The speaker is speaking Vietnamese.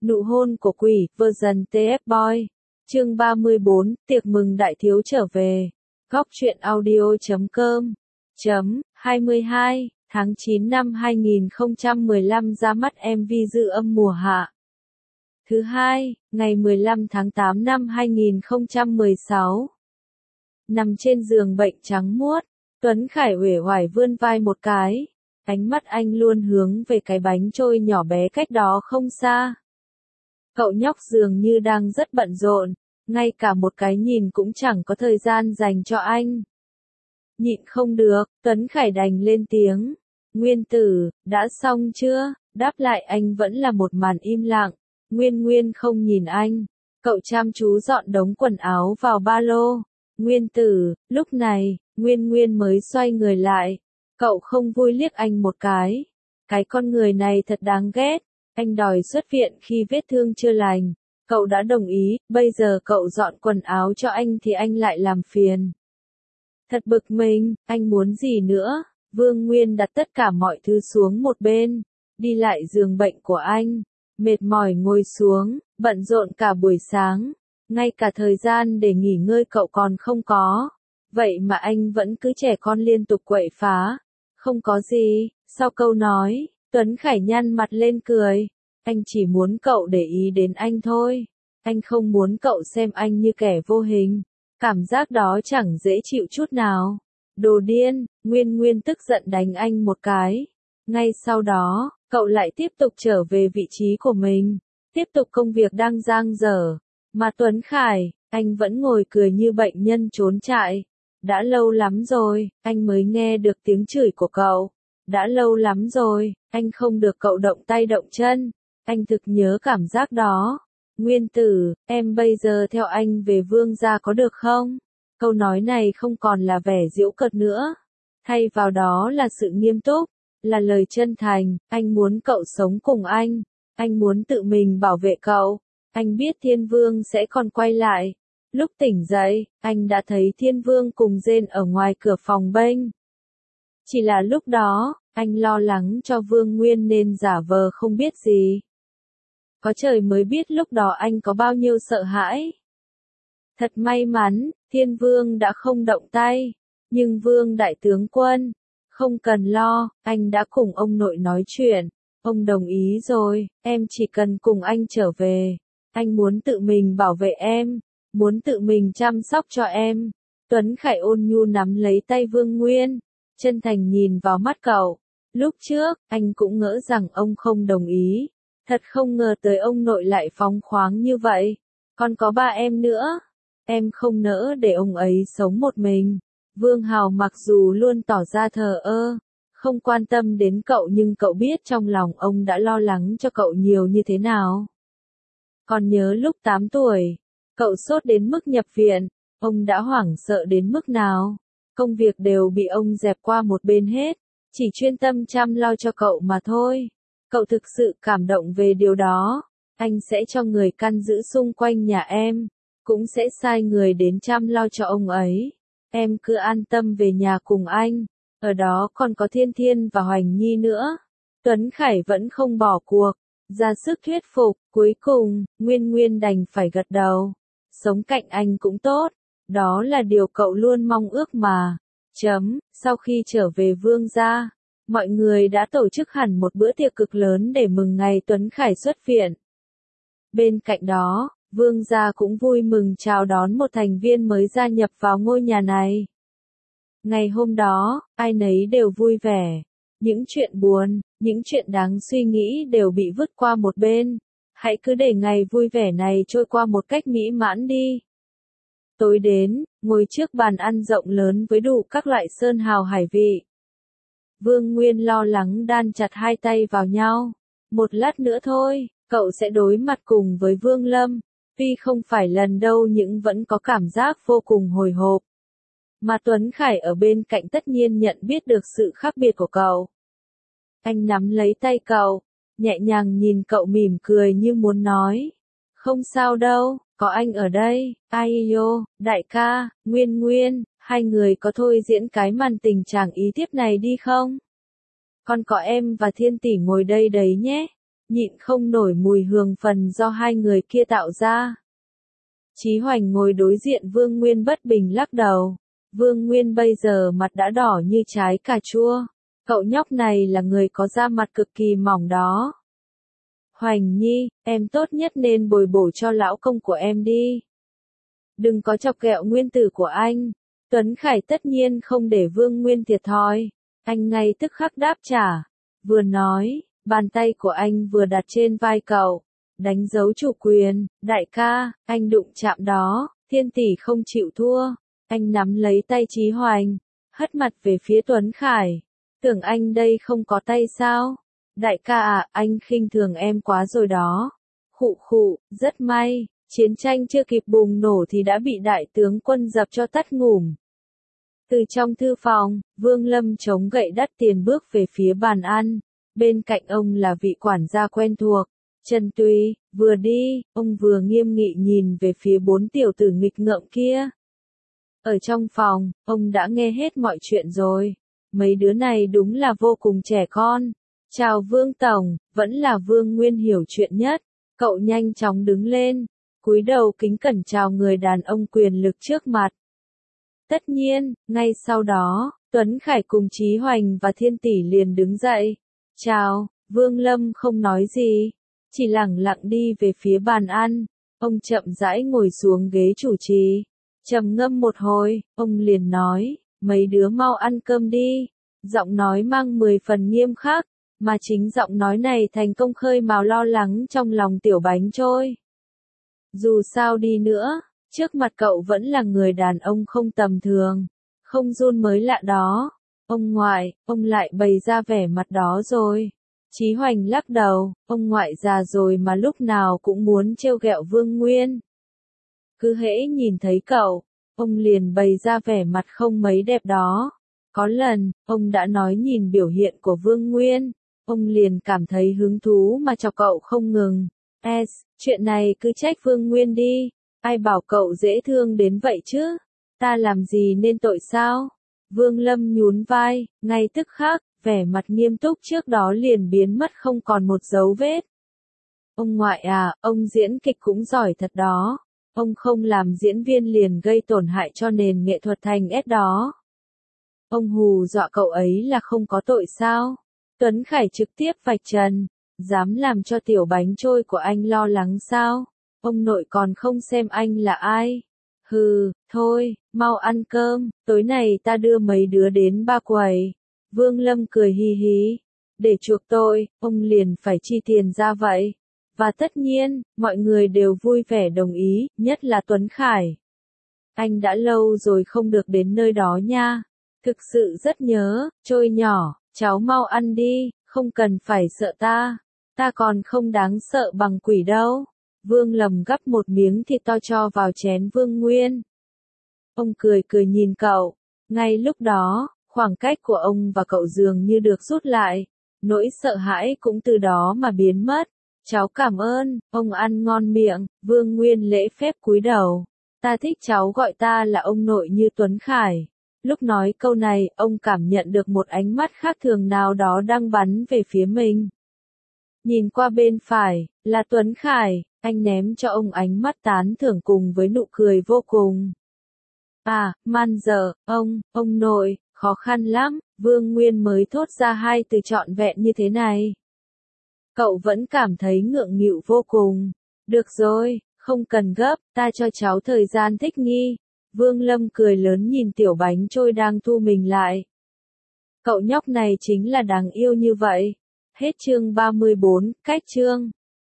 Nụ hôn của quỷ, version TF Boy. Chương 34, tiệc mừng đại thiếu trở về. Góc truyện audio.com. 22, tháng 9 năm 2015 ra mắt MV Dư âm mùa hạ. Thứ hai, ngày 15 tháng 8 năm 2016. Nằm trên giường bệnh trắng muốt, Tuấn Khải uể oải vươn vai một cái. Ánh mắt anh luôn hướng về cái bánh trôi nhỏ bé cách đó không xa. Cậu nhóc dường như đang rất bận rộn, ngay cả một cái nhìn cũng chẳng có thời gian dành cho anh. Nhịn không được, Tuấn Khải đành lên tiếng. Nguyên Tử, đã xong chưa? Đáp lại anh vẫn là một màn im lặng. Nguyên không nhìn anh. Cậu chăm chú dọn đống quần áo vào ba lô. Nguyên Tử, lúc này, Nguyên mới xoay người lại. Cậu không vui liếc anh một cái. Cái con người này thật đáng ghét. Anh đòi xuất viện khi vết thương chưa lành. Cậu đã đồng ý, bây giờ cậu dọn quần áo cho anh thì anh lại làm phiền. Thật bực mình, anh muốn gì nữa? Vương Nguyên đặt tất cả mọi thứ xuống một bên, đi lại giường bệnh của anh, mệt mỏi ngồi xuống, bận rộn cả buổi sáng, ngay cả thời gian để nghỉ ngơi cậu còn không có. Vậy mà anh vẫn cứ trẻ con liên tục quậy phá. Không có gì, sau câu nói, Tuấn Khải nhăn mặt lên cười. Anh chỉ muốn cậu để ý đến anh thôi. Anh không muốn cậu xem anh như kẻ vô hình. Cảm giác đó chẳng dễ chịu chút nào. Đồ điên, Nguyên tức giận đánh anh một cái. Ngay sau đó, cậu lại tiếp tục trở về vị trí của mình. Tiếp tục công việc đang dang dở. Mà Tuấn Khải, anh vẫn ngồi cười như bệnh nhân trốn trại. Đã lâu lắm rồi, anh mới nghe được tiếng chửi của cậu. Đã lâu lắm rồi, anh không được cậu động tay động chân. Anh thực nhớ cảm giác đó. Nguyên Tử, em bây giờ theo anh về Vương gia có được không? Câu nói này không còn là vẻ giễu cợt nữa. Thay vào đó là sự nghiêm túc, là lời chân thành. Anh muốn cậu sống cùng anh. Anh muốn tự mình bảo vệ cậu. Anh biết Thiên Vương sẽ còn quay lại. Lúc tỉnh dậy, anh đã thấy Thiên Vương cùng Dên ở ngoài cửa phòng bênh. Chỉ là lúc đó, anh lo lắng cho Vương Nguyên nên giả vờ không biết gì. Có trời mới biết lúc đó anh có bao nhiêu sợ hãi. Thật may mắn, Thiên Vương đã không động tay. Nhưng Vương Đại Tướng Quân, không cần lo, anh đã cùng ông nội nói chuyện. Ông đồng ý rồi, em chỉ cần cùng anh trở về. Anh muốn tự mình bảo vệ em, muốn tự mình chăm sóc cho em. Tuấn Khải ôn nhu nắm lấy tay Vương Nguyên, chân thành nhìn vào mắt cậu. Lúc trước, anh cũng ngỡ rằng ông không đồng ý. Thật không ngờ tới ông nội lại phóng khoáng như vậy. Còn có ba em nữa. Em không nỡ để ông ấy sống một mình. Vương Hào mặc dù luôn tỏ ra thờ ơ, không quan tâm đến cậu nhưng cậu biết trong lòng ông đã lo lắng cho cậu nhiều như thế nào. Còn nhớ lúc 8 tuổi, cậu sốt đến mức nhập viện, ông đã hoảng sợ đến mức nào. Công việc đều bị ông dẹp qua một bên hết, chỉ chuyên tâm chăm lo cho cậu mà thôi. Cậu thực sự cảm động về điều đó. Anh sẽ cho người canh giữ xung quanh nhà em, cũng sẽ sai người đến chăm lo cho ông ấy. Em cứ an tâm về nhà cùng anh, ở đó còn có Thiên và Hoành Nhi nữa. Tuấn Khải vẫn không bỏ cuộc, ra sức thuyết phục, cuối cùng, Nguyên đành phải gật đầu. Sống cạnh anh cũng tốt, đó là điều cậu luôn mong ước mà. Sau khi trở về Vương gia, mọi người đã tổ chức hẳn một bữa tiệc cực lớn để mừng ngày Tuấn Khải xuất viện. Bên cạnh đó, Vương gia cũng vui mừng chào đón một thành viên mới gia nhập vào ngôi nhà này. Ngày hôm đó, ai nấy đều vui vẻ. Những chuyện buồn, những chuyện đáng suy nghĩ đều bị vứt qua một bên. Hãy cứ để ngày vui vẻ này trôi qua một cách mỹ mãn đi. Tối đến, ngồi trước bàn ăn rộng lớn với đủ các loại sơn hào hải vị. Vương Nguyên lo lắng đan chặt hai tay vào nhau. Một lát nữa thôi, cậu sẽ đối mặt cùng với Vương Lâm. Tuy không phải lần đâu nhưng vẫn có cảm giác vô cùng hồi hộp. Mà Tuấn Khải ở bên cạnh tất nhiên nhận biết được sự khác biệt của cậu. Anh nắm lấy tay cậu, nhẹ nhàng nhìn cậu mỉm cười như muốn nói. Không sao đâu, có anh ở đây. Ai yo, đại ca, Nguyên, hai người có thôi diễn cái màn tình chàng ý tiếp này đi không? Còn có em và Thiên tỷ ngồi đây đấy nhé. nhịn không nổi mùi hương phần do hai người kia tạo ra. Chí Hoành ngồi đối diện Vương Nguyên bất bình lắc đầu. Vương Nguyên bây giờ mặt đã đỏ như trái cà chua. Cậu nhóc này là người có da mặt cực kỳ mỏng đó. Hoành Nhi, em tốt nhất nên bồi bổ cho lão công của em đi. Đừng có chọc ghẹo nguyên tử của anh. Tuấn Khải tất nhiên không để Vương Nguyên thiệt thòi. Anh ngay tức khắc đáp trả. Vừa nói, bàn tay của anh vừa đặt trên vai cậu. Đánh dấu chủ quyền, đại ca, anh đụng chạm đó, Thiên tỷ không chịu thua. Anh nắm lấy tay Chí Hoành, hất mặt về phía Tuấn Khải. Tưởng anh đây không có tay sao? Đại ca à, anh khinh thường em quá rồi đó. Khụ khụ, rất may, chiến tranh chưa kịp bùng nổ thì đã bị đại tướng quân dập cho tắt ngủm. Từ trong thư phòng, Vương Lâm chống gậy đắt tiền bước về phía bàn ăn. Bên cạnh ông là vị quản gia quen thuộc. Trần Túy, vừa đi, ông vừa nghiêm nghị nhìn về phía bốn tiểu tử nghịch ngợm kia. Ở trong phòng, ông đã nghe hết mọi chuyện rồi. Mấy đứa này đúng là vô cùng trẻ con. Chào Vương Tổng, vẫn là Vương Nguyên hiểu chuyện nhất. Cậu nhanh chóng đứng lên, cúi đầu kính cẩn chào người đàn ông quyền lực trước mặt. Tất nhiên, ngay sau đó, Tuấn Khải cùng Chí Hoành và Thiên tỷ liền đứng dậy. Chào, Vương Lâm không nói gì, chỉ lẳng lặng đi về phía bàn ăn. Ông chậm rãi ngồi xuống ghế chủ trì. Trầm ngâm một hồi, ông liền nói, mấy đứa mau ăn cơm đi. Giọng nói mang 10 phần nghiêm khắc, mà chính giọng nói này thành công khơi mào lo lắng trong lòng Tiểu Bánh Trôi. Dù sao đi nữa, trước mặt cậu vẫn là người đàn ông không tầm thường, không run mới lạ đó. Ông ngoại, ông lại bày ra vẻ mặt đó rồi. Chí Hoành lắc đầu, ông ngoại già rồi mà lúc nào cũng muốn trêu ghẹo Vương Nguyên. Cứ hễ nhìn thấy cậu, ông liền bày ra vẻ mặt không mấy đẹp đó. Có lần, ông đã nói nhìn biểu hiện của Vương Nguyên, ông liền cảm thấy hứng thú mà chọc cậu không ngừng. Chuyện này cứ trách Vương Nguyên đi, ai bảo cậu dễ thương đến vậy chứ, ta làm gì nên tội sao? Vương Lâm nhún vai, ngay tức khắc, vẻ mặt nghiêm túc trước đó liền biến mất không còn một dấu vết. Ông ngoại à, ông diễn kịch cũng giỏi thật đó. Ông không làm diễn viên liền gây tổn hại cho nền nghệ thuật thành S đó. Ông hù dọa cậu ấy là không có tội sao? Tuấn Khải trực tiếp vạch trần, dám làm cho Tiểu Bánh Trôi của anh lo lắng sao? Ông nội còn không xem anh là ai? Hừ, thôi, mau ăn cơm, tối nay ta đưa mấy đứa đến ba quầy. Vương Lâm cười hi hí. Để chuộc tội, ông liền phải chi tiền ra vậy. Và tất nhiên, mọi người đều vui vẻ đồng ý, nhất là Tuấn Khải. Anh đã lâu rồi không được đến nơi đó nha. Thực sự rất nhớ, Trôi nhỏ, cháu mau ăn đi, không cần phải sợ ta. Ta còn không đáng sợ bằng quỷ đâu. Vương Lâm gắp một miếng thịt to cho vào chén Vương Nguyên. Ông cười cười nhìn cậu. Ngay lúc đó, khoảng cách của ông và cậu dường như được rút lại. Nỗi sợ hãi cũng từ đó mà biến mất. Cháu cảm ơn, ông ăn ngon miệng. Vương Nguyên lễ phép cúi đầu. Ta thích cháu gọi ta là ông nội như Tuấn Khải. Lúc nói câu này, ông cảm nhận được một ánh mắt khác thường nào đó đang bắn về phía mình. Nhìn qua bên phải, là Tuấn Khải, anh ném cho ông ánh mắt tán thưởng cùng với nụ cười vô cùng. À, man dợ, ông nội, khó khăn lắm, Vương Nguyên mới thốt ra hai từ trọn vẹn như thế này. Cậu vẫn cảm thấy ngượng nghịu vô cùng. Được rồi, không cần gấp, ta cho cháu thời gian thích nghi. Vương Lâm cười lớn nhìn Tiểu Bánh Trôi đang thu mình lại. Cậu nhóc này chính là đáng yêu như vậy. Hết chương 34, cách chương.